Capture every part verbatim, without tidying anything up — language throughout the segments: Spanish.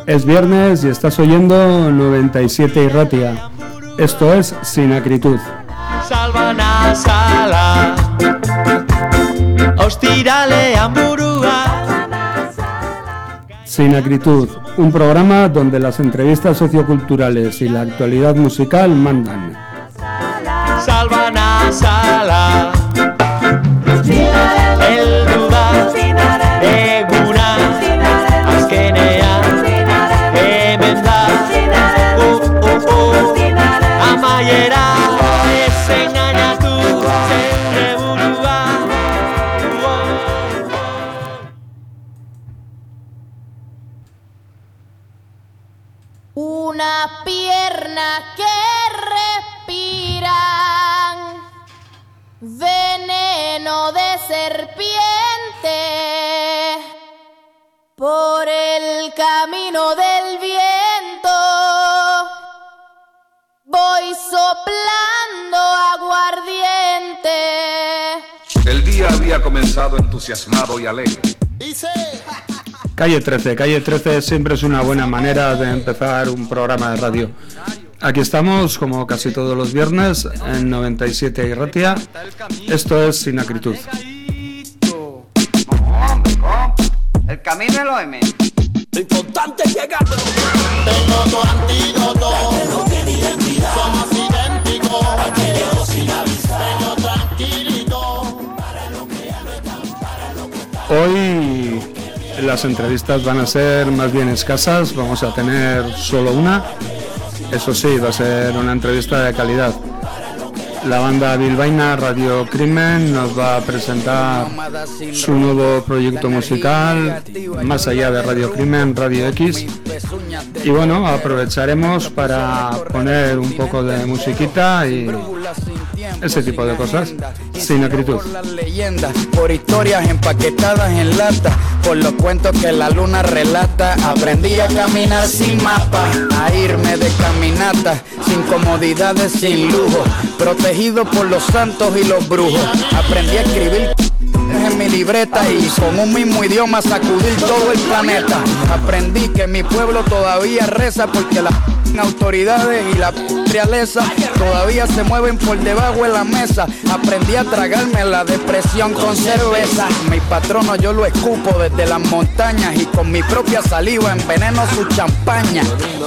Es viernes y estás oyendo noventa y siete Irratia. Esto es Sin Acritud. Salvana sala Ostiralean burua. Sin Acritud, un programa donde las entrevistas socioculturales y la actualidad musical mandan. Salvana sala El duda Eguna Azkenea Hemen da Uh, uh, uh Amaiera Ez engainatu Zeure burua Una pierna que respiran veneno de serpiente por el camino del viento. Voy soplando aguardiente. El día había comenzado entusiasmado y alegre. Dice... Calle trece, Calle trece siempre es una buena manera de empezar un programa de radio. Aquí estamos, como casi todos los viernes, en noventa y siete Irratia. Esto es Sin Acritud. El camino es lo M. Lo importante es llegar. Tengo tu antídoto. No tiene identidad. Somos idénticos. Aquello sin avisar. Tengo tranquilito. Para lo que ya no están, para lo que están. Hoy las entrevistas van a ser más bien escasas. Vamos a tener solo una. Eso sí, va a ser una entrevista de calidad. La banda bilbaína Radio Crimen nos va a presentar su nuevo proyecto musical, más allá de Radio Crimen, Radio X. Y bueno, aprovecharemos para poner un poco de musiquita y ese tipo de cosas. Sin Acritud. Por historias empaquetadas en lata, por los cuentos que la luna relata. Aprendí a caminar sin mapa, a irme de caminata, sin comodidades, sin lujo, protegido por los santos y los brujos. Aprendí a escribir en mi libreta y con un mismo idioma sacudir todo el planeta. Aprendí que mi pueblo todavía reza porque las autoridades y la realeza todavía se mueven por debajo de la mesa. Aprendí a tragarme la depresión con cerveza. Mi patrono yo lo escupo desde las montañas y con mi propia saliva enveneno su champaña.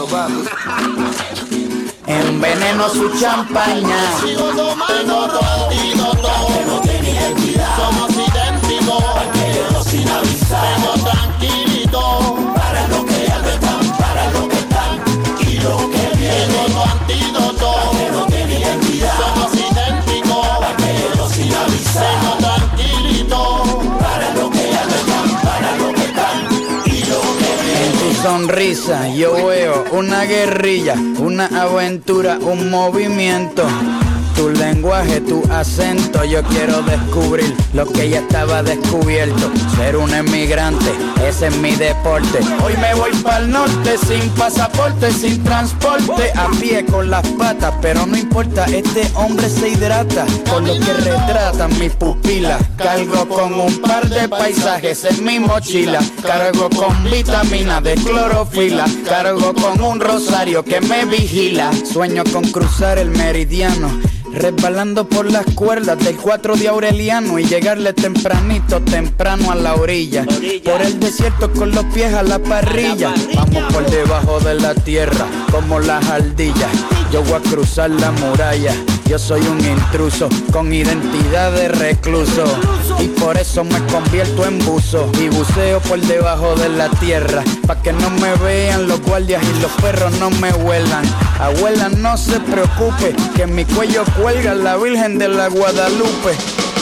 Enveneno su champaña. Sigo tomando tu antídoto. No tiene identidad. Somos idénticos. Aquello sin avisar. Tengo tranquilito. Para lo que ya no están, para lo que están y lo que viene. Tengo tu antídoto. No tiene identidad. Somos idénticos. Aquello sin avisar. Tengo tranquilito. Para lo que ya no están, para lo que están y lo que viene. En tu sonrisa yo veo una guerrilla, una aventura, un movimiento. Tu lenguaje, tu acento, yo quiero descubrir lo que ya estaba descubierto. Ser un emigrante, ese es mi deporte. Hoy me voy pa'l norte, sin pasaporte, sin transporte, a pie con las patas, pero no importa, este hombre se hidrata con lo que retratan mis pupilas. Cargo con un par de paisajes en mi mochila, cargo con vitamina de clorofila, cargo con un rosario que me vigila. Sueño con cruzar el meridiano, resbalando por las cuerdas del cuatro de Aureliano y llegarle tempranito, temprano a la orilla, por el desierto con los pies a la parrilla. Vamos por debajo de la tierra como las ardillas. Yo voy a cruzar la muralla. Yo soy un intruso con identidad de recluso y por eso me convierto en buzo y buceo por debajo de la tierra, pa' que no me vean los guardias y los perros no me huelan. Abuela, no se preocupe, que en mi cuello cuelga la Virgen de la Guadalupe.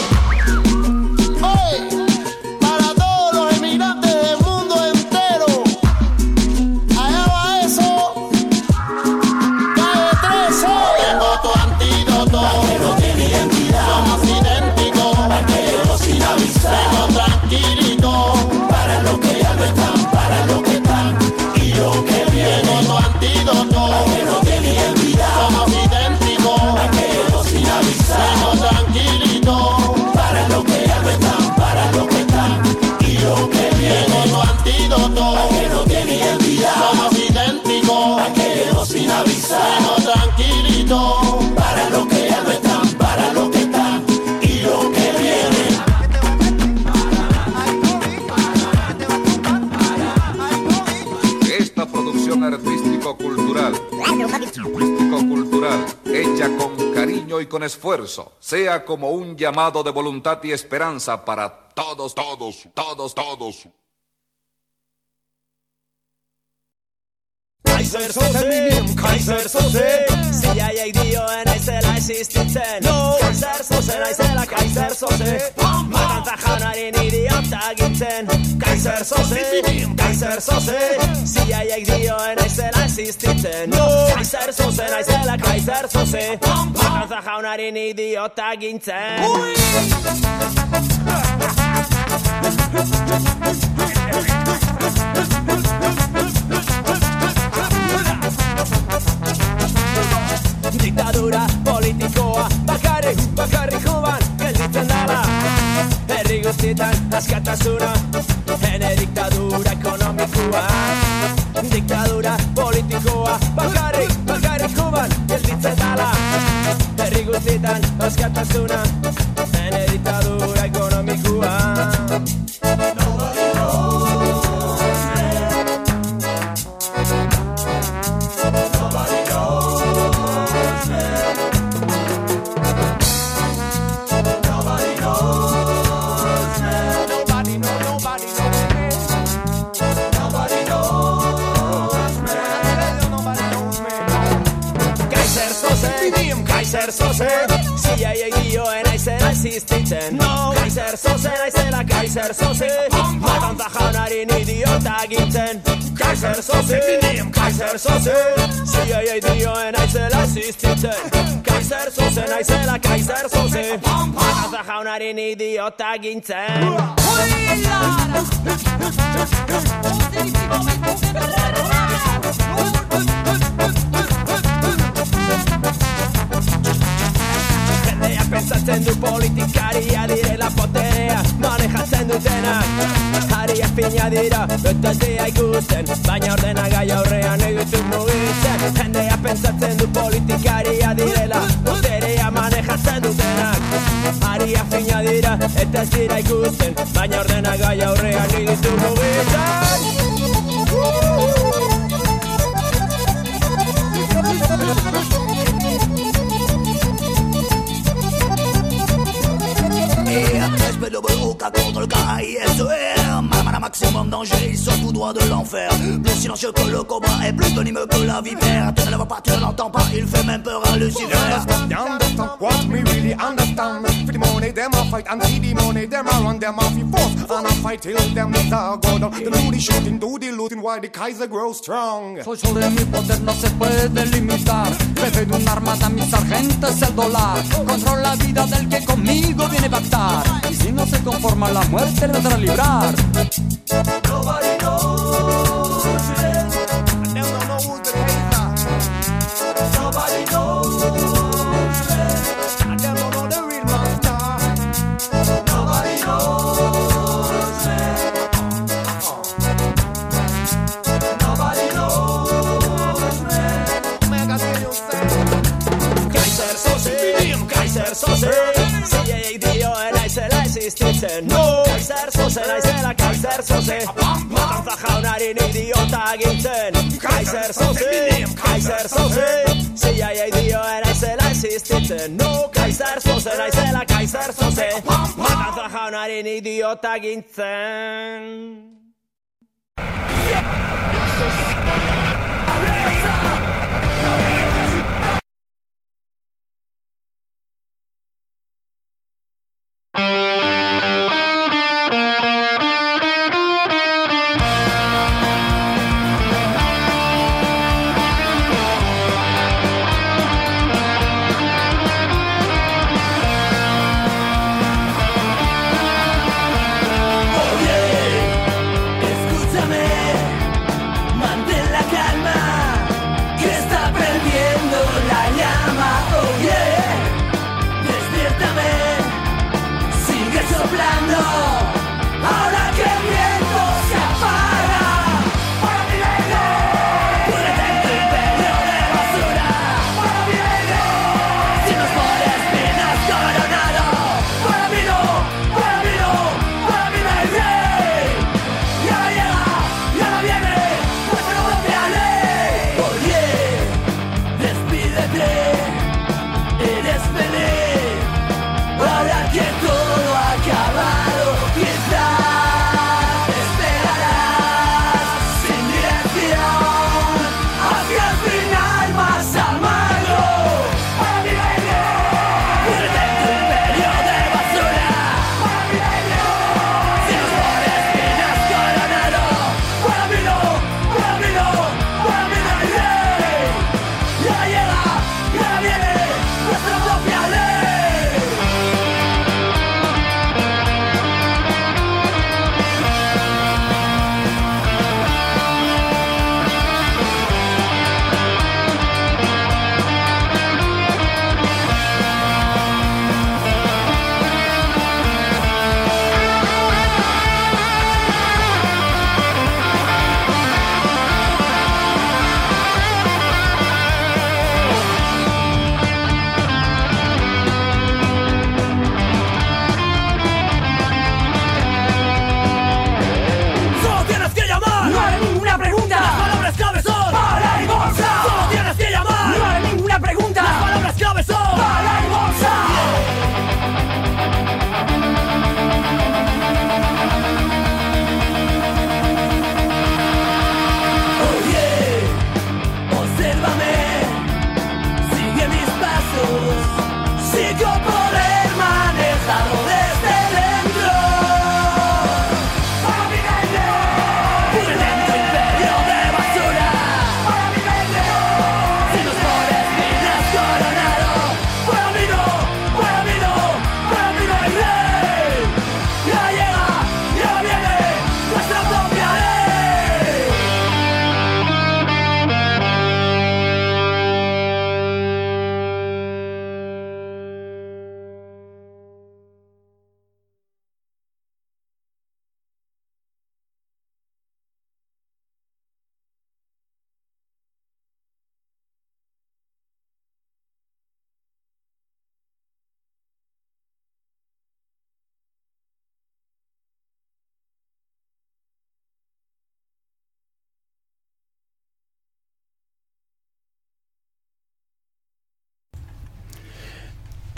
Para todos los emigrantes del mundo entero, allá va eso. Calle trece. Tengo tu antídoto. No tiene identidad. Somos idénticos. Aquello sin avisar. Tengo tranquilito. Para lo que ya no están, para lo que están y lo que viene. Tengo tu antídoto. No tiene identidad. Somos idénticos. Aquello sin avisar. Tengo tranquilito. sea como un llamado de voluntad y esperanza para todos, todos, todos, todos. Kaiser Sose, Kaiser Sose, ziaiek dioen aizela existitzen. No. Kaiser Sose naizela, Kaiser Sose, matantza jaunaren idiota gintzen. Kaiser Sose, Kaiser Sose, ziaiek dioen aizela existitzen. No. Kaiser Sose naizela, Kaiser Sose, matantza jaunaren idiota gintzen. Ui! Diktadura politikoa bakarrik, bakarrik juban gelditzen dala. Herri guztietan askatasuna, ene diktadura ekonomikoa. Diktadura politikoa bakarrik, bakarrik juban gelditzen dala. Herri guztietan askatasuna, ene diktadura ekonomikoa. Nobody knows me. Nobody knows me. Nobody knows me. Nobody knows, nobody knows me. Nobody knows me. Nobody knows me. Kaiser Sose, Kaiser Sose, ziaiek dioen aizela existitzen. No. Kaiser Sose naizela, Kaiser Sose, matantza jaunaren idiota gintzen. Kaiser Sose, Kaiser Sose, ziaiek dioen aizela existitzen. Kaiser Sose naizela, Kaiser Sose, matantza jaunaren idiota gintzen. Jendeak pensatzen du politikaria direla poterea manejatzen dutenak. Hariak fina dira, eta ez dira ikusten, baina ordenagai aurrean egitu mugitzen. Jendeak pensatzen du politikaria direla poterea manejatzen dutenak. Hariak fina dira, eta ez dira ikusten, baina ordenagai aurrean egitu mugitzen. Et respect de Boca contre le K I S R. Madame à maximum danger, ils sont tout droit de l'enfer. Plus silencieux que le cobra et plus venimeux que la vipère. Tu ne le vois pas, tu ne l'entends pas, il fait même peur à Lucifer. You understand what me really understand? For the money, them a fight, and see the money, them a run, them a fi force. And a fight till them need to go down. The looty shooting, do the looting, while the Kaiser grows strong. Soy sobre mi poder, no se puede limitar. Jefe de una armada, mi sargento es el dólar. Controla la vida del que conmigo viene a pactar. Y si no se conforma, la muerte le vendrá a librar. Nobody knows me. And them don't know who's the Kaiser. Nobody knows me. And them don't know the real monster. Nobody knows me. Nobody knows me. Mega you say. Kaiser Sose, Kaiser Sose, ziaiek dioen aizela existitzen. No. Kaiser Sose naizela, Kaiser Sose, matantza jaunaren idiota gintzen. Kaiser Sose, Kaiser Sose, ziaiek dioen aizela existitzen. No. Kaiser Sose naizela, Kaiser Sose, matantza jaunaren idiota gintzen.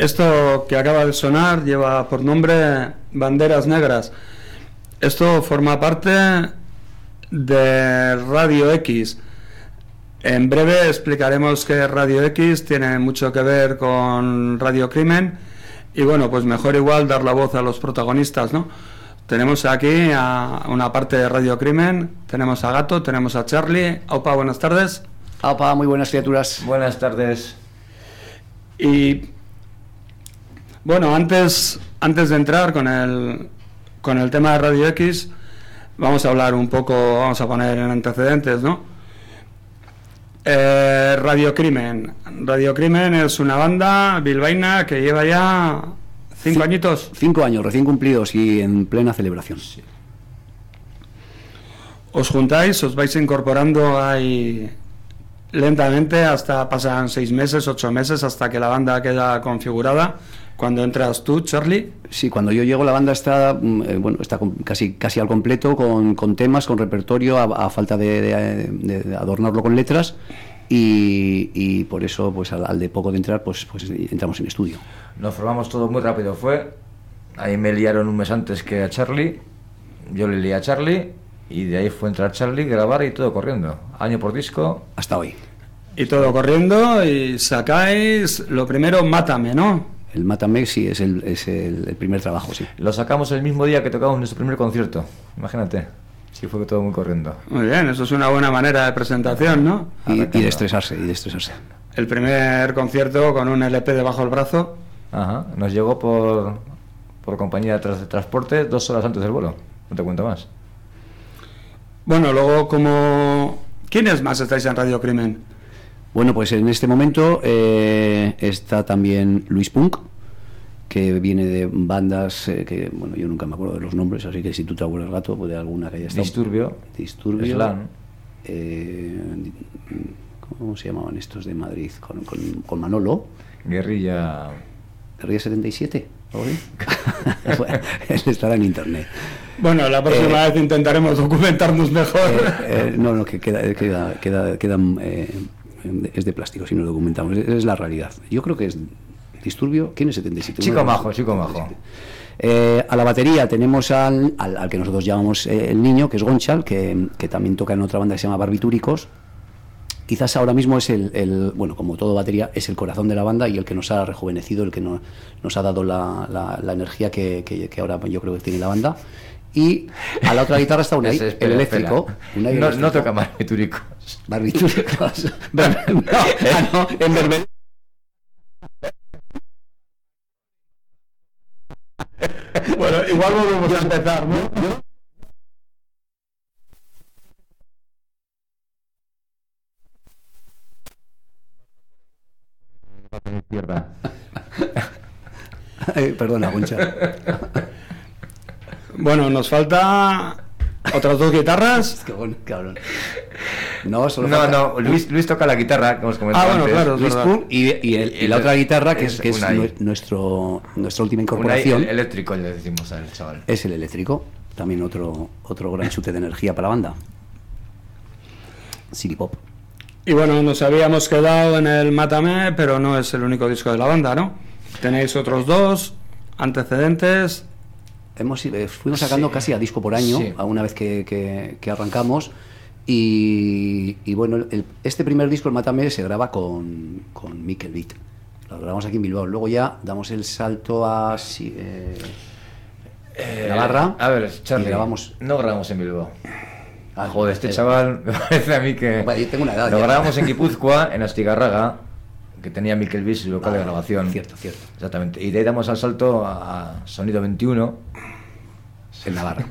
Esto que acaba de sonar lleva por nombre Banderas Negras. Esto forma parte de Radio X. En breve explicaremos que Radio X tiene mucho que ver con Radio Crimen y bueno, pues mejor igual dar la voz a los protagonistas, ¿no? Tenemos aquí a una parte de Radio Crimen, tenemos a Gato, tenemos a Charlie. Aupa, buenas tardes. Aupa, muy buenas criaturas. Buenas tardes. Y bueno, antes, antes de entrar con el, con el tema de Radio X, vamos a hablar un poco, vamos a poner en antecedentes, ¿no? Eh, Radio Crimen. Radio Crimen es una banda bilbaína que lleva ya cinco C- añitos. Cinco años, recién cumplidos y en plena celebración. Sí. Os juntáis, os vais incorporando ahí lentamente hasta pasan seis meses, ocho meses hasta que la banda queda configurada. Cuando entras tú, Charlie. Sí, cuando yo llego la banda está eh, bueno está con, casi casi al completo con, con temas, con repertorio, a, a falta de, de, de adornarlo con letras y, y por eso pues al, al de poco de entrar pues pues entramos en estudio. Nos formamos todo muy rápido, fue ahí me liaron un mes antes que a Charlie, yo le lié a Charlie y de ahí fue entrar Charlie, grabar y todo corriendo, año por disco hasta hoy. Y todo corriendo y sacáis lo primero, Mátame, ¿no? El Mátame sí es el, es el, el primer trabajo, sí. Lo sacamos el mismo día que tocamos nuestro primer concierto, imagínate. Sí, fue todo muy corriendo. Muy bien, eso es una buena manera de presentación, ¿no? Y, y de estresarse, y de estresarse. El primer concierto con un L P debajo del brazo. Ajá, nos llegó por, por compañía de transporte dos horas antes del vuelo, no te cuento más. Bueno, luego como... ¿Quiénes más estáis en Radio Crimen? Bueno, pues en este momento eh, está también Luis Punk, que viene de bandas eh, que, bueno, yo nunca me acuerdo de los nombres, así que si tú te acuerdas, Gato, pues de alguna que haya estado. Disturbio. Disturbio. Slan. Eh, ¿Cómo se llamaban estos de Madrid? Con, con, con Manolo. Guerrilla. Guerrilla setenta y siete, ¿o sí? Bueno, él estará en internet. Bueno, la próxima eh, vez intentaremos documentarnos mejor. Eh, eh, no, no, que queda, queda, queda, quedan, eh, es de plástico si no lo documentamos, es, es la realidad. Yo creo que es Disturbio. ¿Quién es setenta y siete? Chico majo, chico majo. Eh, a la batería tenemos al, al, al que nosotros llamamos eh, el niño, que es Gonchal, que, que también toca en otra banda que se llama Barbitúricos. Quizás ahora mismo es el, el, bueno, como todo batería, es el corazón de la banda y el que nos ha rejuvenecido, el que no, nos ha dado la, la, la energía que, que, que ahora yo creo que tiene la banda. Y a la otra guitarra está Unai, espera, el eléctrico. Unai, no, eléctrico. No toca Barbitúricos. Barbitúricos. no, ah, no, en Berber. Bueno, igual volvemos a empezar, ¿no? eh, perdona, Goncha. Bueno, nos falta otras dos guitarras. Qué bueno, cabrón. No, solo no, falta... no, Luis, Luis toca la guitarra, que hemos comentado ah, bueno, antes. claro, Luis Pum y, y, el, y la otra guitarra que es, es, que es nuestro, nuestra última incorporación. Unai, el eléctrico le decimos al chaval. Es el eléctrico, también otro, otro gran chute de energía para la banda. City Pop. Y bueno, nos habíamos quedado en el Mátame, pero no es el único disco de la banda, ¿no? Tenéis otros dos antecedentes. Hemos eh, fuimos sacando sí. casi a disco por año, sí. a una vez que, que, que arrancamos. Y, y bueno, el, este primer disco, el Mátame, se graba con, con Mikel Beat. Lo grabamos aquí en Bilbao. Luego ya damos el salto a eh, eh, Navarra. A ver, Charlie, grabamos... no grabamos en Bilbao. Ah, joder, este chaval me parece a mí que... Bueno, yo tengo una edad lo ya. grabamos en Guipúzcoa, en Astigarraga, que tenía Mikel Beat su local ah, de grabación. Cierto, cierto. Exactamente. Y de ahí damos al salto a Sonido veintiuno. En Navarra.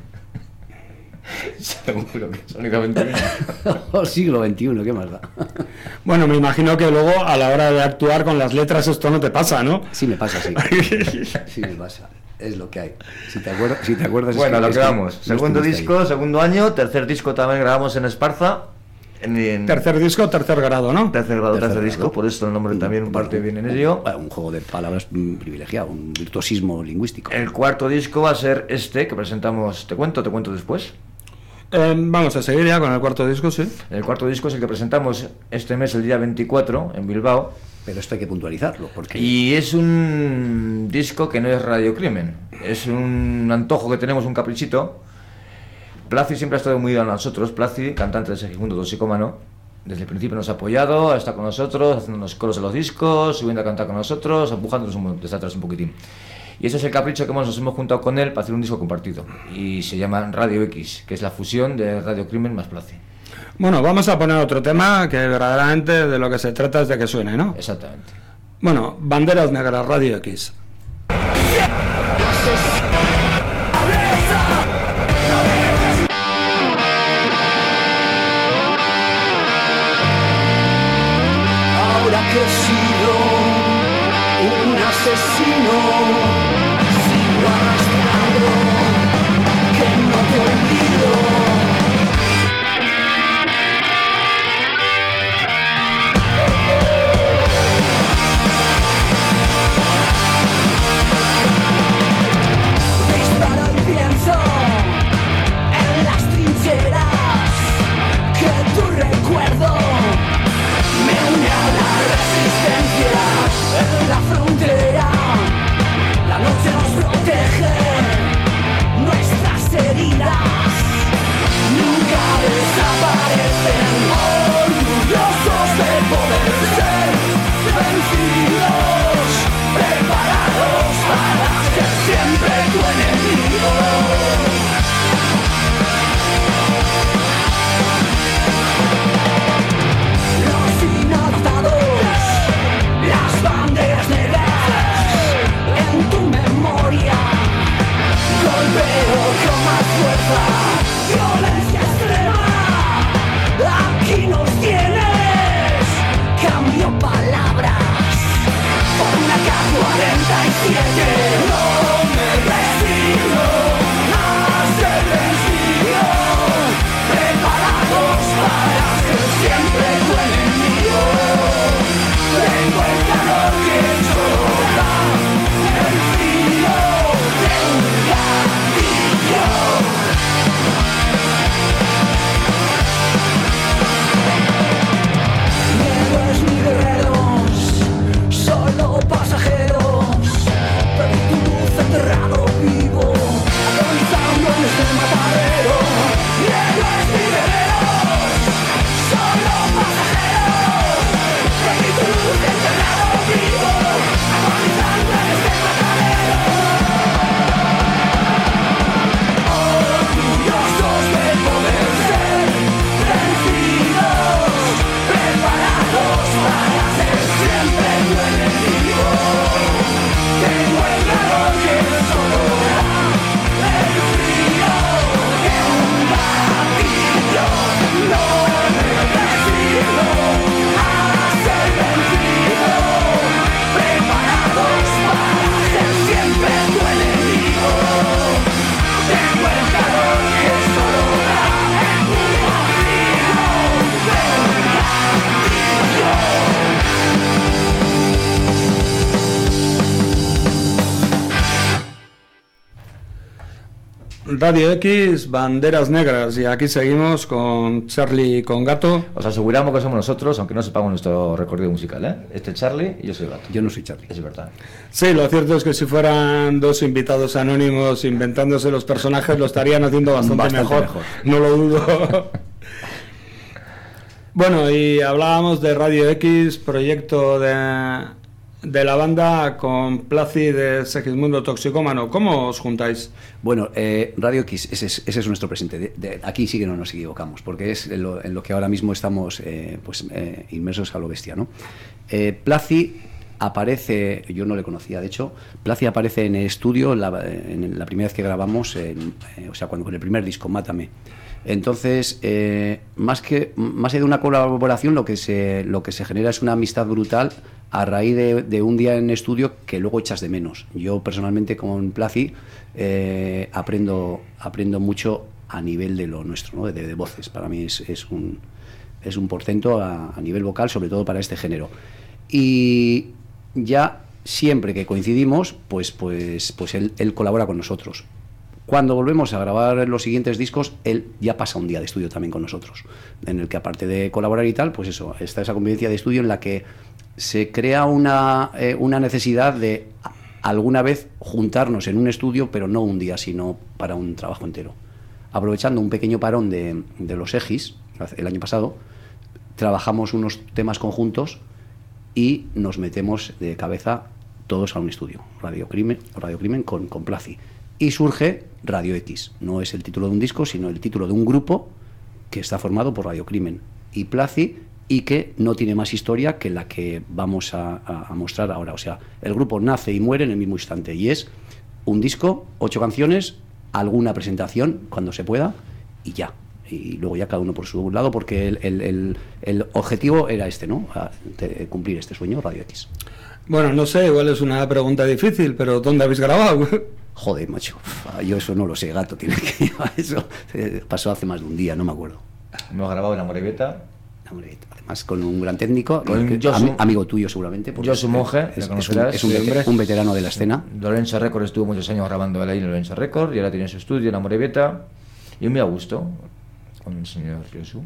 Seguro que Sonido veintiuno. O siglo veintiuno, ¿qué más da? Bueno, me imagino que luego a la hora de actuar con las letras esto no te pasa, ¿no? Sí me pasa, sí. Sí me pasa. Es lo que hay. Si te acuerdas, si te acuerdas bueno, es que, lo que es vamos. Que segundo disco, ahí. Segundo año, tercer disco también grabamos en Esparza. En, en... Tercer disco, tercer grado, ¿no? Tercer grado, tercer, tercer disco, grado. Por eso el nombre también un parte viene en ello. Un juego de palabras privilegiado, un virtuosismo lingüístico. El cuarto disco va a ser este que presentamos. ¿Te cuento? ¿Te cuento después? Eh, vamos a seguir ya con el cuarto disco, sí. El cuarto disco es el que presentamos este mes, el día veinticuatro, en Bilbao. Pero esto hay que puntualizarlo, porque... Y es un disco que no es Radiocrimen, es un antojo que tenemos, un caprichito. Placi siempre ha estado muy unido a nosotros, Placi, cantante de Segismundo Toxicómano, desde el principio nos ha apoyado, está con nosotros, haciéndonos coros de los discos, subiendo a cantar con nosotros, empujándonos un, desde atrás un poquitín. Y ese es el capricho que hemos, nos hemos juntado con él para hacer un disco compartido. Y se llama Radio X, que es la fusión de Radiocrimen más Placi. Bueno, vamos a poner otro tema que verdaderamente de lo que se trata es de que suene, ¿no? Exactamente. Bueno, Banderas Negras, Radio X. Ahora que he sido un asesino, sigo arrastrando que no te olvido. Disparo y pienso en las trincheras que tu recuerdo me une a la resistencia en la frontera. La noche nos protege, nuestras heridas nunca desaparecen. Orgullosos de poder ser vencidos, preparados para ser siempre tu enemigo. Los inadaptados, las banderas negras en tu memoria. Golpeo con más fuerza, violencia extrema. Aquí nos tienes, cambio palabras por una K cuarenta y siete. No me resigno a ser vencido, preparados para ser siempre tu enemigo. Tengo el calor que solo da el frío de un gatillo. Ni héroes ni guerreros, solo pasajeros. Perdí tu luz enterrado vivo, agonizando en este matadero. Ni héroes ni guerreros, solo pasajeros. Perdí tu luz enterrado vivo, agonizando en este matadero. Orgullosos de poder ser vencidos, preparados para ser siempre tu enemigo. Tengo el calor que solo da el frío de un gatillo. No me resigno a ser vencido, preparados para ser siempre tu enemigo. Tengo el calor que solo da un gatillo de un gatillo. Radio X, Banderas Negras, y aquí seguimos con Charlie y con Gato. Os aseguramos que somos nosotros, aunque no sepamos nuestro recorrido musical, ¿eh? Este es Charlie y yo soy Gato. Yo no soy Charlie. Es verdad. Sí, lo cierto es que si fueran dos invitados anónimos inventándose los personajes lo estarían haciendo bastante, Bastante mejor. mejor. No lo dudo. Bueno, y hablábamos de Radio X, proyecto de, de la banda con Placi de Segismundo Toxicómano. ¿Cómo os juntáis? Bueno, eh, Radio X, ese es, ese es nuestro presente. De, de, aquí sí que no nos equivocamos, porque es en lo, en lo que ahora mismo estamos eh, pues, eh, inmersos a lo bestia, ¿no? Eh, Placi aparece, yo no le conocía, de hecho, Placi aparece en el estudio la, en la primera vez que grabamos, en, eh, o sea, cuando con el primer disco, Mátame. Entonces, eh, más que más allá de una colaboración, lo que se lo que se genera es una amistad brutal a raíz de, de un día en estudio que luego echas de menos. Yo personalmente con Placi eh, aprendo aprendo mucho a nivel de lo nuestro, ¿no? de, de voces. Para mí es, es un es un portento a, a nivel vocal, sobre todo para este género. Y ya siempre que coincidimos, pues pues pues él, él colabora con nosotros. Cuando volvemos a grabar los siguientes discos, él ya pasa un día de estudio también con nosotros, en el que aparte de colaborar y tal, pues eso, está esa convivencia de estudio en la que se crea una, eh, una necesidad de alguna vez juntarnos en un estudio, pero no un día, sino para un trabajo entero. Aprovechando un pequeño parón de, de los EGIS, el año pasado, trabajamos unos temas conjuntos y nos metemos de cabeza todos a un estudio, Radio Crimen, Radio Crimen con, con Placi. Y surge Radio X. No es el título de un disco, sino el título de un grupo que está formado por Radio Crimen y Placi, y que no tiene más historia que la que vamos a, a, a mostrar ahora. O sea, el grupo nace y muere en el mismo instante, y es un disco, ocho canciones, alguna presentación cuando se pueda, y ya. Y luego ya cada uno por su lado, porque el, el, el, el objetivo era este, ¿no? A, de cumplir este sueño, Radio X. Bueno, no sé, igual es una pregunta difícil, pero ¿dónde habéis grabado? Joder, macho, yo eso no lo sé, gato, tiene que llevar eso. Pasó hace más de un día, no me acuerdo. Hemos grabado en La Morevieta. La Morevieta, además con un gran técnico, con que, Josu, am, amigo tuyo seguramente. Josu Monge, es, es, un, es un, veter, un veterano de la escena. Lorenzo Record estuvo muchos años grabando ahí en Lorenzo Record, y ahora tiene su estudio en La Morevieta, y muy a gusto con el señor Josu.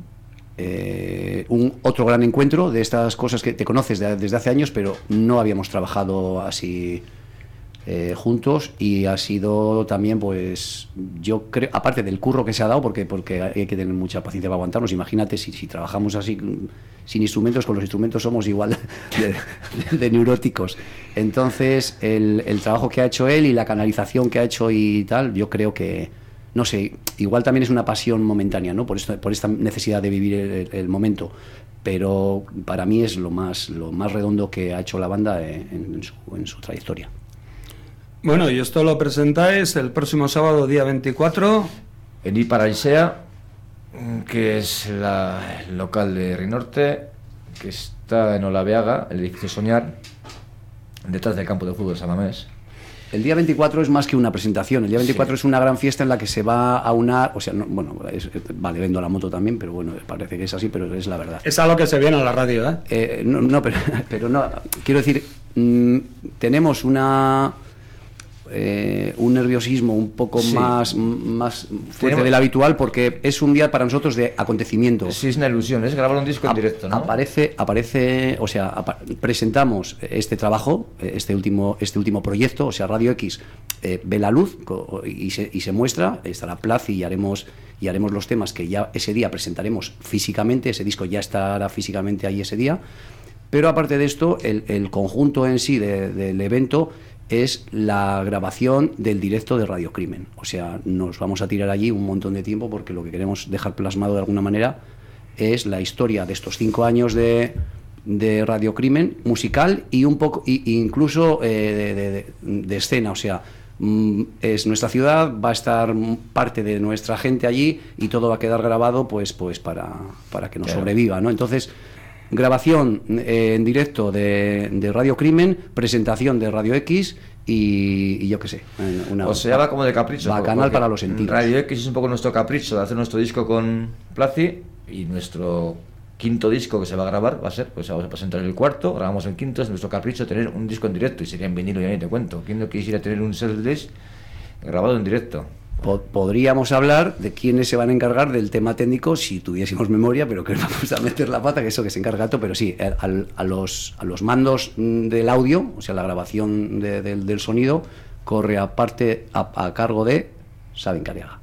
Eh, un otro gran encuentro de estas cosas que te conoces de, desde hace años, pero no habíamos trabajado así eh, juntos, y ha sido también, pues yo creo, aparte del curro que se ha dado, porque porque hay que tener mucha paciencia para aguantarnos. Imagínate si, si trabajamos así sin instrumentos, con los instrumentos somos igual de, de, de neuróticos. Entonces el, el trabajo que ha hecho él y la canalización que ha hecho y tal, yo creo que, no sé, igual también es una pasión momentánea, ¿no? Por esto, por esta necesidad de vivir el, el momento, pero para mí es lo más lo más redondo que ha hecho la banda en, en, su, en su trayectoria. Bueno, y esto lo presentáis el próximo sábado, día veinticuatro. En Iparaisea, que es la, el local de Rinorte, que está en Olaveaga, el edificio Soñar, detrás del campo de fútbol de San Mamés. El día veinticuatro es más que una presentación. El día veinticuatro sí. Es una gran fiesta en la que se va a unar, o sea, no, bueno, es, vale, vendo la moto también, pero bueno, parece que es así, pero es la verdad. Es algo que se viene a la radio, ¿eh? eh no, no, pero, pero no, quiero decir, mmm, tenemos una... Eh, un nerviosismo un poco sí. más, más fuerte Tenemos... del habitual, porque es un día para nosotros de acontecimiento. Sí, es una ilusión, es grabar un disco a- en directo, ¿no? Aparece, aparece, o sea, apa- presentamos este trabajo, este último, este último proyecto, o sea, Radio X eh, ve la luz y se, y se muestra, estará Placi y haremos, y haremos los temas que ya ese día presentaremos físicamente, ese disco ya estará físicamente ahí ese día, pero aparte de esto, el, el conjunto en sí de, del evento es la grabación del directo de Radio Crimen. O sea, nos vamos a tirar allí un montón de tiempo, porque lo que queremos dejar plasmado de alguna manera es la historia de estos cinco años de, de Radio Crimen musical, y un poco y, incluso eh, de, de, de escena. O sea, es nuestra ciudad, va a estar parte de nuestra gente allí, y todo va a quedar grabado pues pues para, para que nos claro. sobreviva, ¿no? Entonces, grabación eh, en directo de, de Radio Crimen, presentación de Radio X y, y yo qué sé. Una, o sea, va como de capricho. Bacanal para los sentidos. Radio X es un poco nuestro capricho de hacer nuestro disco con Placi, y nuestro quinto disco que se va a grabar va a ser, pues vamos a presentar el cuarto, grabamos el quinto, es nuestro capricho tener un disco en directo, y sería en vinilo, ya ni te cuento. ¿Quién no quisiera tener un self-disc grabado en directo? Podríamos hablar de quiénes se van a encargar del tema técnico si tuviésemos memoria, pero que vamos a meter la pata, que eso que se encarga todo, pero sí, a, a, los, a los mandos del audio, o sea, la grabación de, de, del sonido, corre aparte a, a cargo de Sabin Cariaga.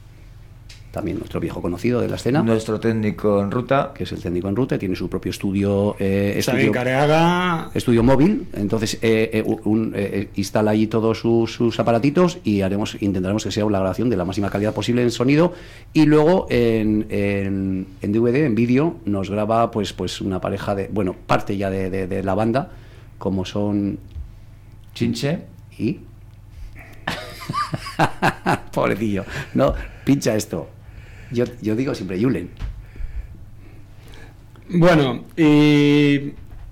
También nuestro viejo conocido de la escena. Nuestro técnico en ruta. Que es el técnico en ruta, tiene su propio estudio. Eh, estudio, Careaga. estudio móvil. Entonces eh, eh, un, eh, instala allí todos sus, sus aparatitos, y haremos, intentaremos que sea una grabación de la máxima calidad posible en sonido. Y luego en, en, en D V D, en vídeo, nos graba pues, pues una pareja de. Bueno, parte ya de, de, de la banda, como son. Chinche. Y. Pobrecillo. No, pincha esto. Yo, yo digo siempre Julen. Bueno, y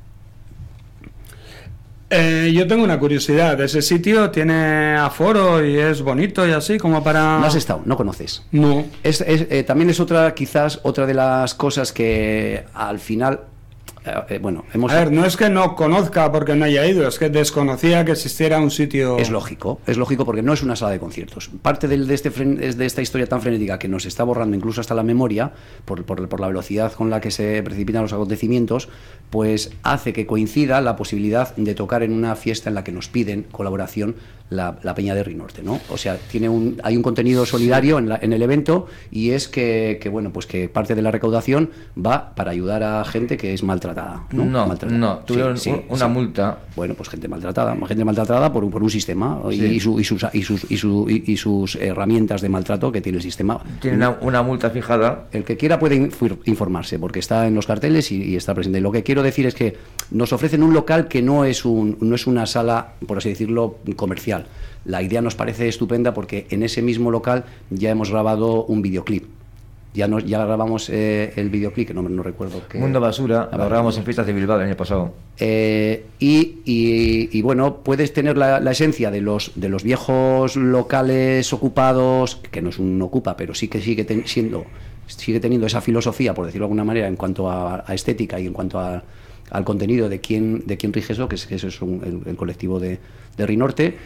eh, yo tengo una curiosidad. ¿Ese sitio tiene aforo y es bonito y así como para...? No has estado, no conoces. No. Es, es, eh, también es otra, quizás, otra de las cosas que al final eh, bueno, hemos... A ver, no es que no conozca porque no haya ido, es que desconocía que existiera un sitio... Es lógico, es lógico porque no es una sala de conciertos. Parte del, de, este, de esta historia tan frenética que nos está borrando incluso hasta la memoria, por, por, por la velocidad con la que se precipitan los acontecimientos, pues hace que coincida la posibilidad de tocar en una fiesta en la que nos piden colaboración la, la Peña de Rinorte, ¿no? O sea, tiene un, hay un contenido solidario en, la, en el evento, y es que, que, bueno, pues que parte de la recaudación va para ayudar a gente que es maltratada, ¿no? No, maltratada. no, tuvieron sí, sí, una sí. multa. Bueno, pues gente maltratada, gente maltratada por, por un sistema y, Sí. y, su, y, sus, y, sus, y, su, y, y sus herramientas de maltrato que tiene el sistema. Tiene una, una multa fijada. El que quiera puede inf- informarse porque está en los carteles y, y está presente. Lo que quiero decir es que nos ofrecen un local que no es, un, no es una sala, por así decirlo, comercial. La idea nos parece estupenda porque en ese mismo local ya hemos grabado un videoclip. Ya, nos, ya grabamos eh, el videoclip, que no, no recuerdo qué... Mundo Basura, lo grabamos en fiestas de Bilbao el año pasado. Eh, y, y, y bueno, puedes tener la, la esencia de los, de los viejos locales ocupados, que no es un ocupa, pero sí que sigue ten, siendo, sigue teniendo esa filosofía, por decirlo de alguna manera, en cuanto a, a estética y en cuanto a, al contenido de quién, de quién rige eso, que es, que eso es un, el, el colectivo de, de Rinorte.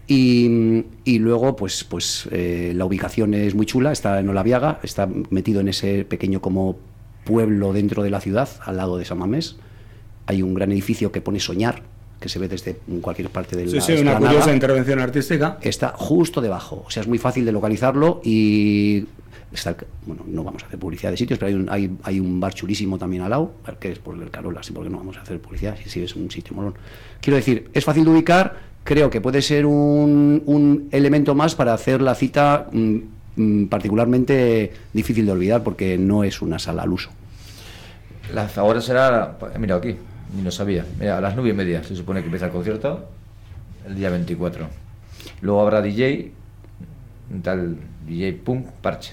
Y, y luego, pues, pues eh, la ubicación es muy chula, está en Olaviaga, está metido en ese pequeño como pueblo dentro de la ciudad, al lado de San Mamés. Hay un gran edificio que pone Soñar, que se ve desde cualquier parte de la Sí, sí, una explanada. curiosa intervención artística. Está justo debajo, o sea, es muy fácil de localizarlo y... Está, bueno, no vamos a hacer publicidad de sitios, pero hay un, hay, hay un bar chulísimo también al lado, que es por el Carola, sí, porque no vamos a hacer publicidad, si sí, es un sitio molón. Quiero decir, es fácil de ubicar, creo que puede ser un, un elemento más para hacer la cita mmm, particularmente difícil de olvidar, porque no es una sala al uso. La ahora será, mira aquí, ni lo sabía, mira, a las nueve y media se supone que empieza el concierto, el día veinticuatro. Luego habrá D J, un tal D J Punk Parche.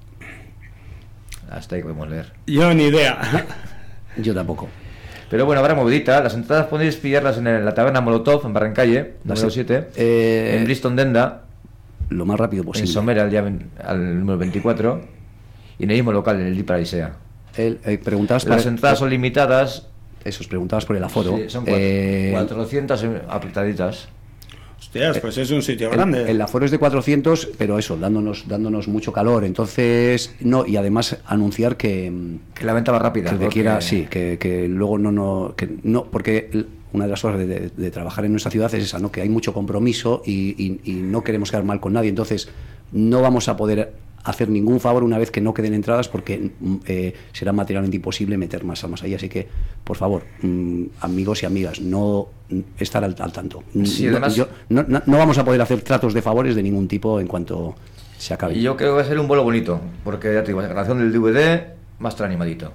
Hasta ahí podemos leer. Yo ni idea. Yo tampoco. Pero bueno, habrá movidita. Las entradas podéis pillarlas en el- la taberna Molotov, en Barrancalle, número siete. Eh, en Bristol Denda. Lo más rápido posible. En Somera, al, día, vein- al número veinticuatro. Y en el mismo local, en el Liparisea. El, eh, preguntabas por Las el- entradas son limitadas. Eso, os preguntabas por el aforo. Sí, son cuatro, Eh, cuatrocientas apretaditas. Hostias, pues es un sitio El, grande. el aforo es de cuatrocientos, pero eso, dándonos dándonos mucho calor. Entonces, no, y además anunciar que... Que la venta va rápida. Que el que porque- quiera, sí, que, que luego no, no, que no, porque el- una de las cosas de, de- de trabajar en nuestra ciudad es esa, ¿no? Que hay mucho compromiso y, y- y no queremos quedar mal con nadie. Entonces, no vamos a poder hacer ningún favor una vez que no queden entradas, porque mm, eh, será materialmente imposible meter más almas ahí. Así que, por favor, mm, amigos y amigas, no mm, estar al, al tanto. Sí, no, además- yo- no, no- no vamos a poder hacer tratos de favores de ningún tipo en cuanto se acabe. Y yo creo que va a ser un vuelo bonito. Porque ya te digo, la grabación del D V D va a estar animadito.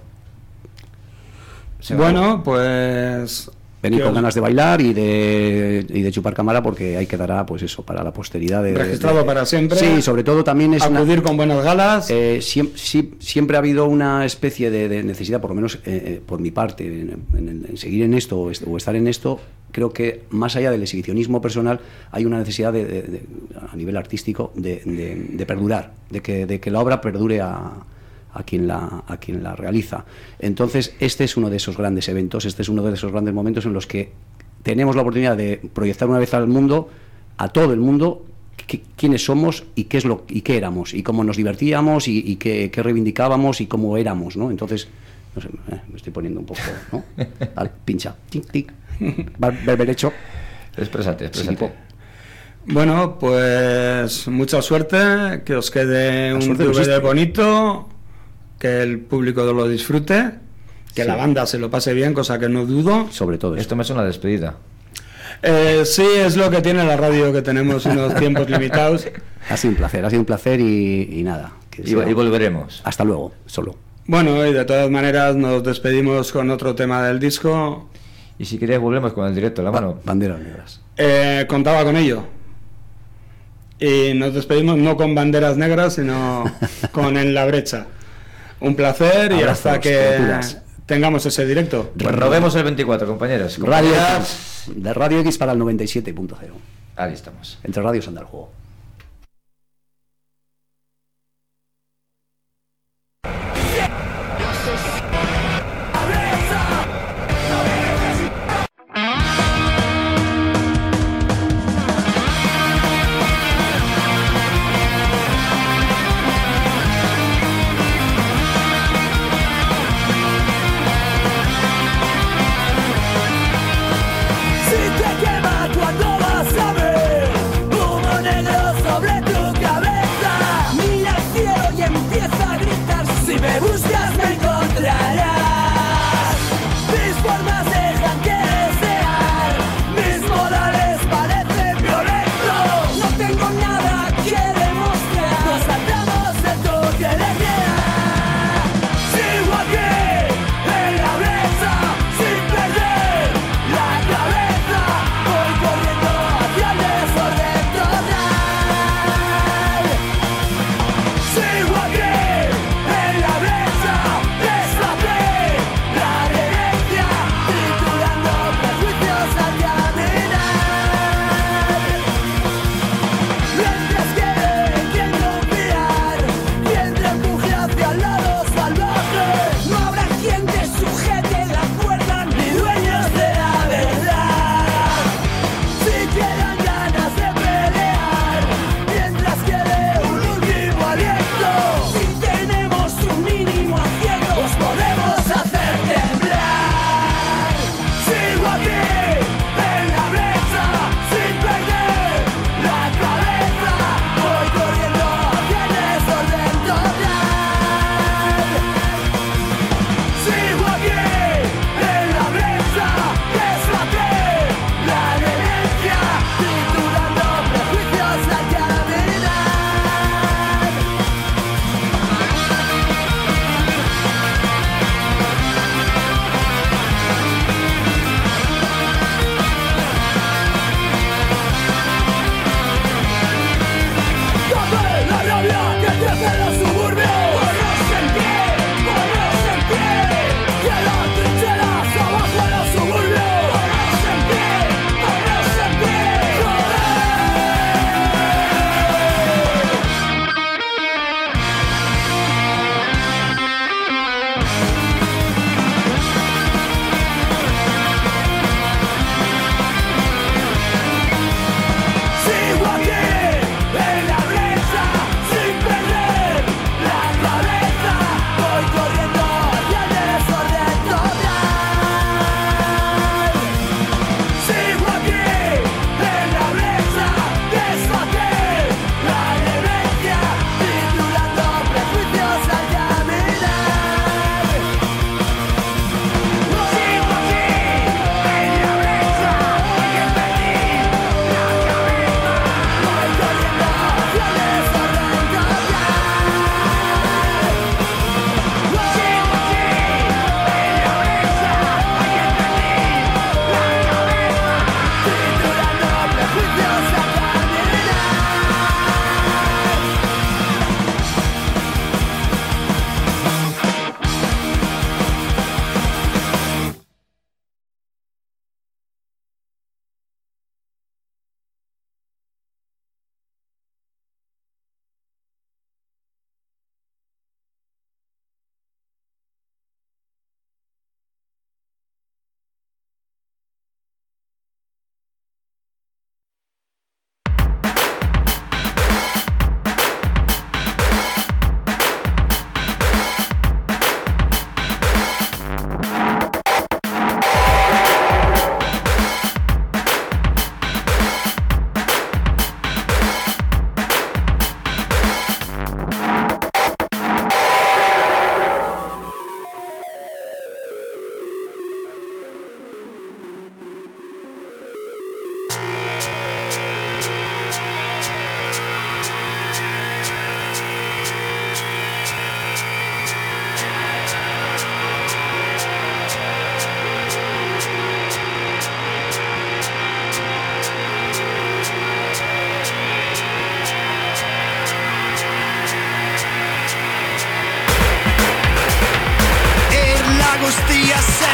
Bueno, pues... Venir que con os- ganas de bailar y de, y de chupar cámara, porque ahí quedará, pues eso, para la posteridad. De, Registrado de- para siempre. Sí, sobre todo también es una- Acudir con buenas galas. Eh, siem- sí- siempre ha habido una especie de, de necesidad, por lo menos eh, eh, por mi parte, en, en- en seguir en esto o, est- o estar en esto. Creo que más allá del exhibicionismo personal hay una necesidad de, de- de- a nivel artístico de, de- de perdurar, de que, de que la obra perdure a, a quien la, a quien la realiza. Entonces, este es uno de esos grandes eventos, este es uno de esos grandes momentos en los que tenemos la oportunidad de proyectar una vez al mundo, a todo el mundo, qué- quiénes somos y qué es lo y qué éramos y cómo nos divertíamos y, y qué, qué reivindicábamos y cómo éramos, ¿no? Entonces, no sé, eh, me estoy poniendo un poco, ¿no? Al pincha, tic, tic, bar- berberecho. Exprésate, exprésate. Bueno, pues mucha suerte, que os quede un suerte no D V D existe. bonito, que el público lo disfrute, que Sí. la banda se lo pase bien, cosa que no dudo. Sobre todo Esto me suena a despedida. Eh, sí, es lo que tiene la radio, que tenemos unos tiempos limitados. Ha sido un placer, ha sido un placer y, y nada. que Y, sea- y volveremos. Hasta luego, solo. Bueno, y de todas maneras nos despedimos con otro tema del disco. Y si queréis volvemos con el directo en la mano. Banderas negras. Eh, contaba con ello. Y nos despedimos no con banderas negras, sino con En la Brecha. Un placer y Abrazos, hasta que criaturas. tengamos ese directo. Pues nos vemos el veinticuatro, compañeros. Radio Compañeras. X, de Radio X para el noventa y siete punto cero. Ahí estamos. Entre radios anda el juego.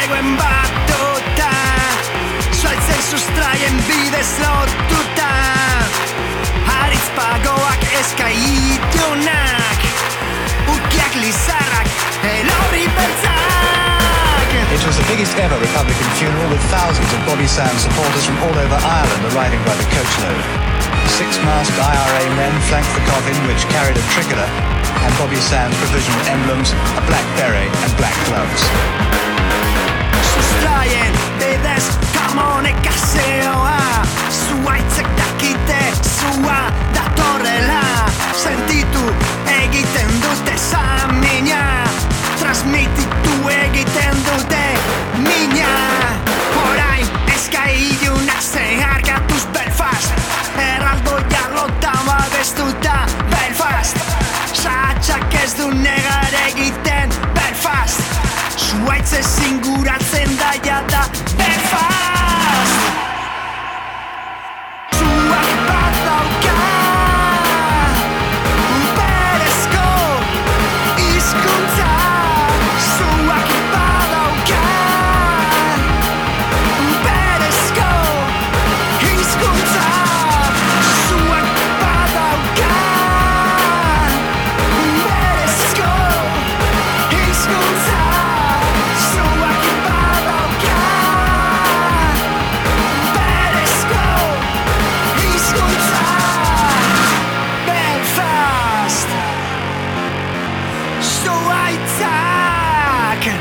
zegoen batuta, zuaitzen sustraien bidez lotuta, arizpagoak eskaiitunak, ukiak lizarrak, elorri beltzak. It was the biggest ever Republican funeral with thousands of Bobby Sands supporters from all over Ireland arriving by the coachload. Six-masked I R A men flanked the coffin, which carried a tricolour and Bobby Sands' provisional emblems, a black beret and black gloves. Sustraien bidez komunikasioa, zuaitzek dakite zua datorrela, sentitu egiten dute samina, transmititu egiten dute mina. Orain eskailunak zeharkatuz Belfast, erraldo jarlota babestuta Belfast, satxak ez du negar egiten Belfast, zuaitze zinguratzen da jada Belfast. Zuak bat dauka berezko hizkuntza, zuak bat dauka berezko hizkuntza, zuak bat dauka berezko hizkuntza, zuak bat dauka berezko hizkuntza. Belfast, zuaitzak,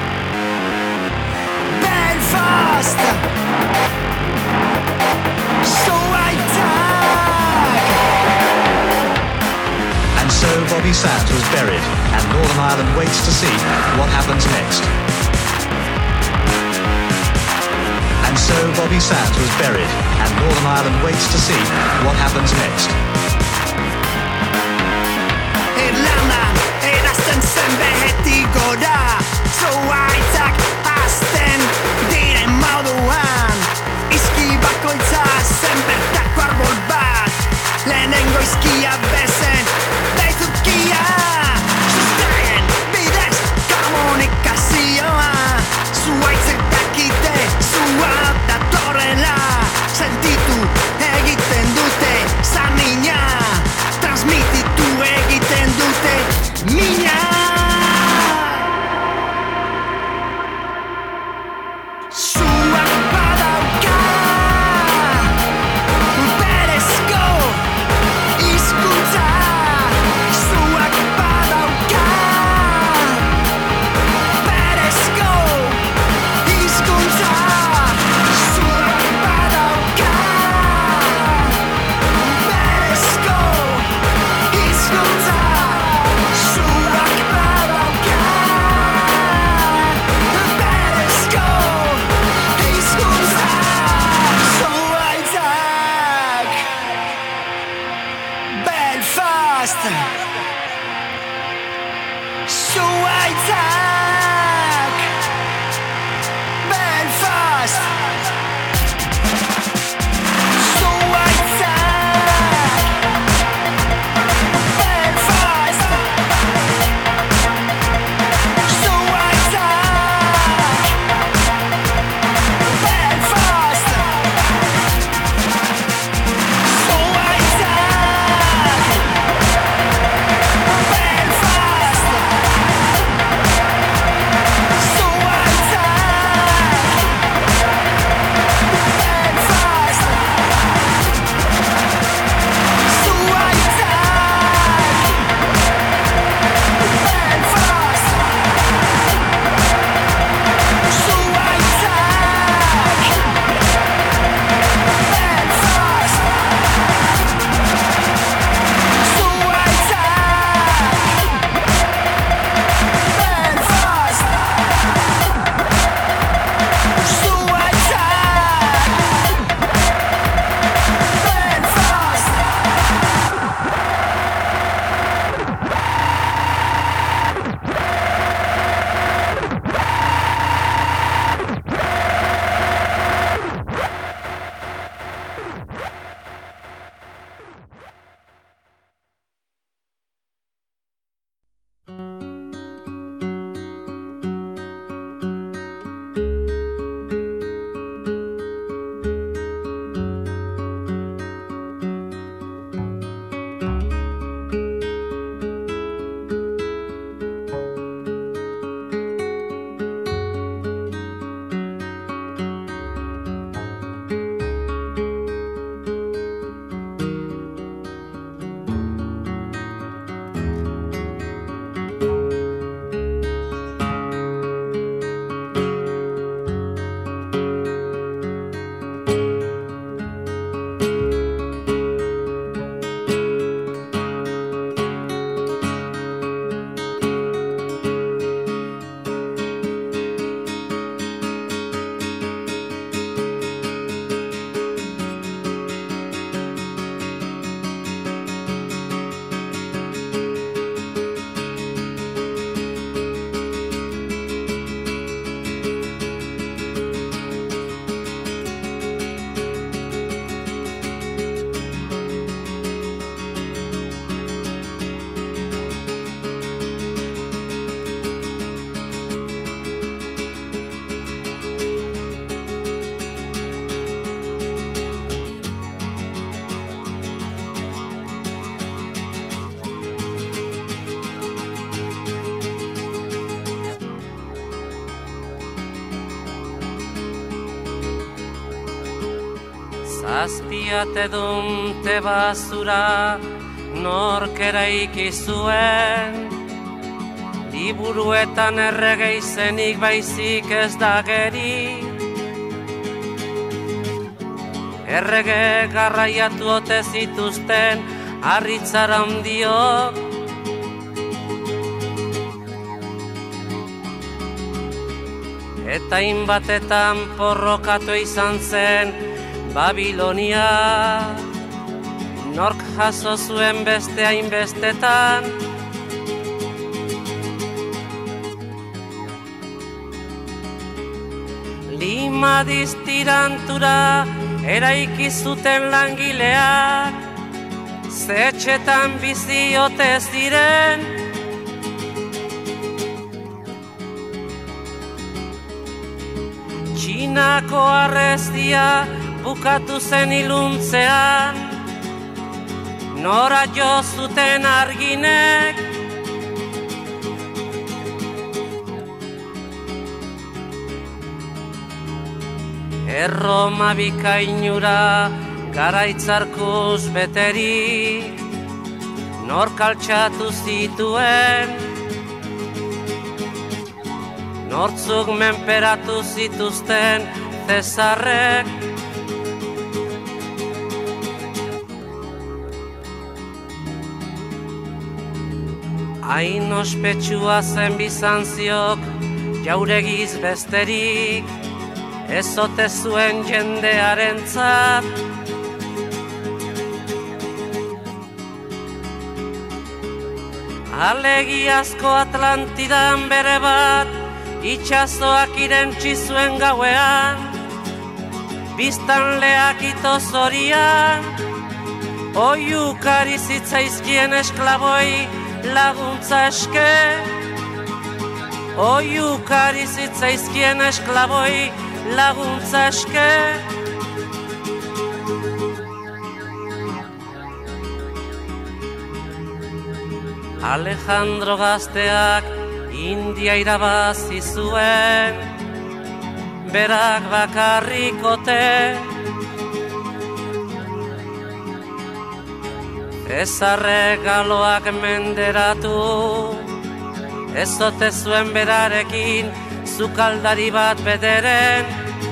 Belfast, zuaitzak. And so Bobby Sands was buried, and Northern Ireland waits to see what happens next. And so Bobby Sands was buried, and Northern Ireland waits to see what happens next. Irlandan erazten zen behetik gora, zuaitzak azten diren moduan, izki bakoitza zen bertako arbol bat, lehenengo izkia bezen deizukia, sustraien bidez komunikazioa, zuaitzek dakite zua datorrela, sentitu egiten dute samina, transmititu egiten dute mina. Zuak badauka berezko hizkuntza, zuak badauka berezko hizkuntza, zuak badauka berezko hizkuntza, zuak badauka berezko hizkuntza. Zuaitzak, Belfast, zuaitzak, Belfast, Belfast, Azpiate dunte bazura nork eraiki zuen, liburuetan errege izenik baizik ez da geri. Errege garraiatu ote zituzten harritzara handiok, eta hainbatetan porrokatu izan zen Babilonia. Nork jaso zuen beste hainbestetan, Lima diztirantura eraiki zuten langileak, zetxetan bizi ote ziren. Txinako arrestia bukatu zen iluntzean, nora jo zuten arginek. Erroma bikainura garaitzarkuz beteri, nork altxatu zituen, nortzuk menperatu zituzten Zesarrek. Hain ospetsua zen Bizantziok jauregiz besterik, ez ote zuen jendearentzat. Alegiazko Atlantidan bere bat, itxasoak irentsi zuen gauean, biztanleak ito zorian, oiukari zitzaizkien esklaboi laguntza eske, oiukari zitzaizkien esklaboi laguntza eske. Alejandro gazteak India irabazi zuen, berak bakarrikote. Zesarrek galoak menderatu, ez ote zuen berarekin sukaldari bat bederen.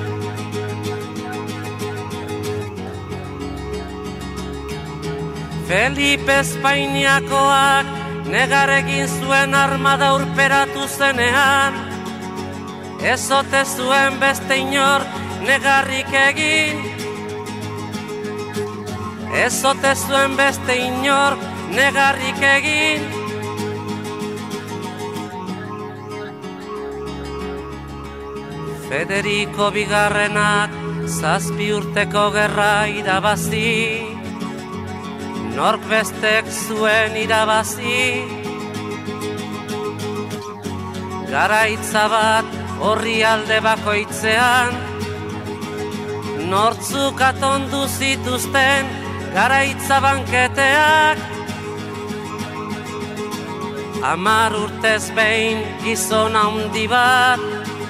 Felipe Espainiakoak negarekin zuen armada urperatu zenean, ez ote zuen beste inor negarrik egin. Ez ote zuen beste inor negarrik egin. Federico Bigarrenak zazpi urteko gerra irabazi, nork bestek zuen irabazi. Garaitza bat horri alde bakoitzean, nortzuk atondu zituzten garaitza banketeak. Hamar urtez behin gizon handi bat,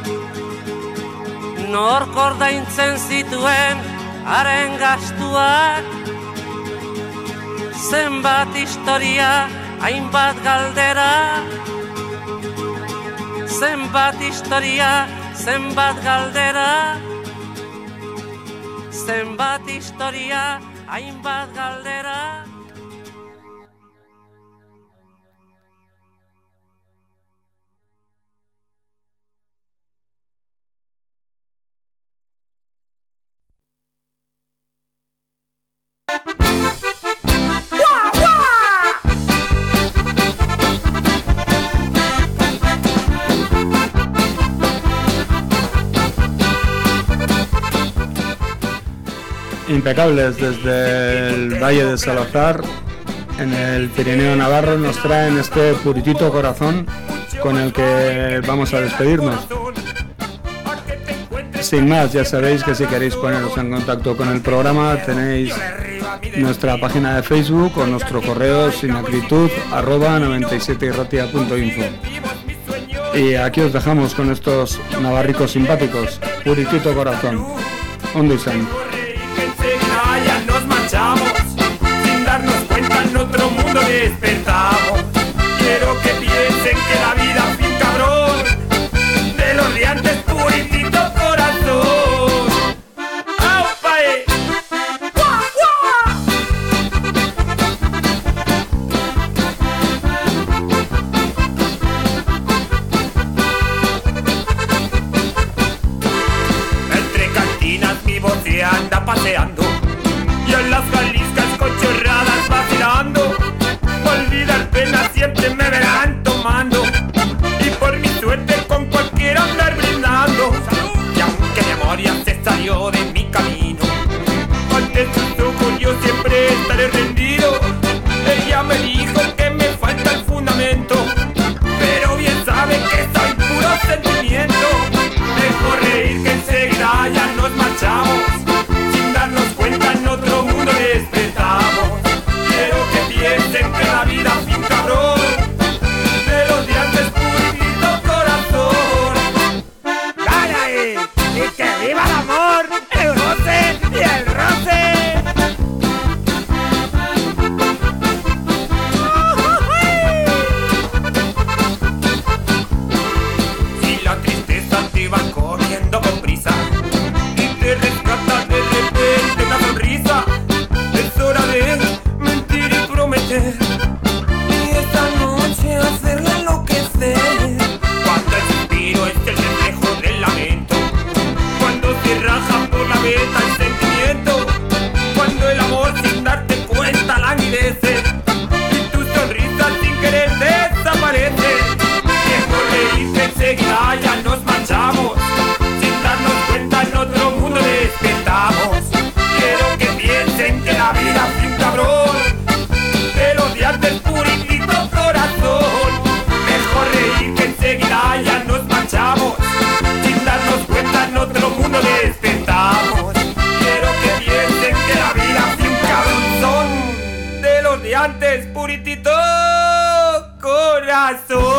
nork ordaintzen zituen haren gastuak. Zenbat historia, hainbat galdera. Zenbat historia, zenbat galdera. Zenbat historia, hainbat galdera. Impecables desde el Valle de Salazar, en el Pirineo Navarro, nos traen este puritito corazón con el que vamos a despedirnos. Sin más, ya sabéis que si queréis poneros en contacto con el programa tenéis nuestra página de Facebook o nuestro correo sinacritud arroba noventa y siete irratia punto info. Y aquí os dejamos con estos navarricos simpáticos, puritito corazón. Ondo izan. despertamos. Quiero que piensen que la vida fue un cabrón, de los de antes puritito corazón. ¡Aupa, eh! ¡Guau, guau! Entre cantinas mi voz se anda paseando, y en las Jaliscas con chorradas vacilando. Olvidar pena siempre me verán tomando, y por mi suerte con cualquiera andar brindando. Y aunque memoria se salió de mi camino, ante sus ojos yo siempre estaré rendido. Ella me dijo que me falta el fundamento, pero bien sabe que soy puro sentimiento. Mejor reír que enseguida ya nos marchamos, sin darnos cuenta en otro mundo despertamos. Quiero que piensen que la vida es un cabrón, de los de antes puritito corazón. ¡Calla ahí! ¡Y que viva el amor, el goce y el roce! Si la tristeza te va corriendo con prisa y te rescata de repente una sonrisa, es hora de mentir y prometer, y esta noche hacerla enloquecer. Cuando el suspiro es el reflejo del lamento, cuando se raja por la veta el sentimiento, cuando el amor sin darte cuenta languidece y tu sonrisa sin querer desaparece. Mejor reír que enseguida ya nos marchamos, sin darnos cuenta en otro mundo despertamos. Quiero que piensen que la vida es un cabrón, de los de antes puritito corazón. Mejor reír que enseguida ya nos marchamos, sin darnos cuenta en otro mundo despertamos. Quiero que piensen que la vida es un cabrón, de los de antes puritito corazón.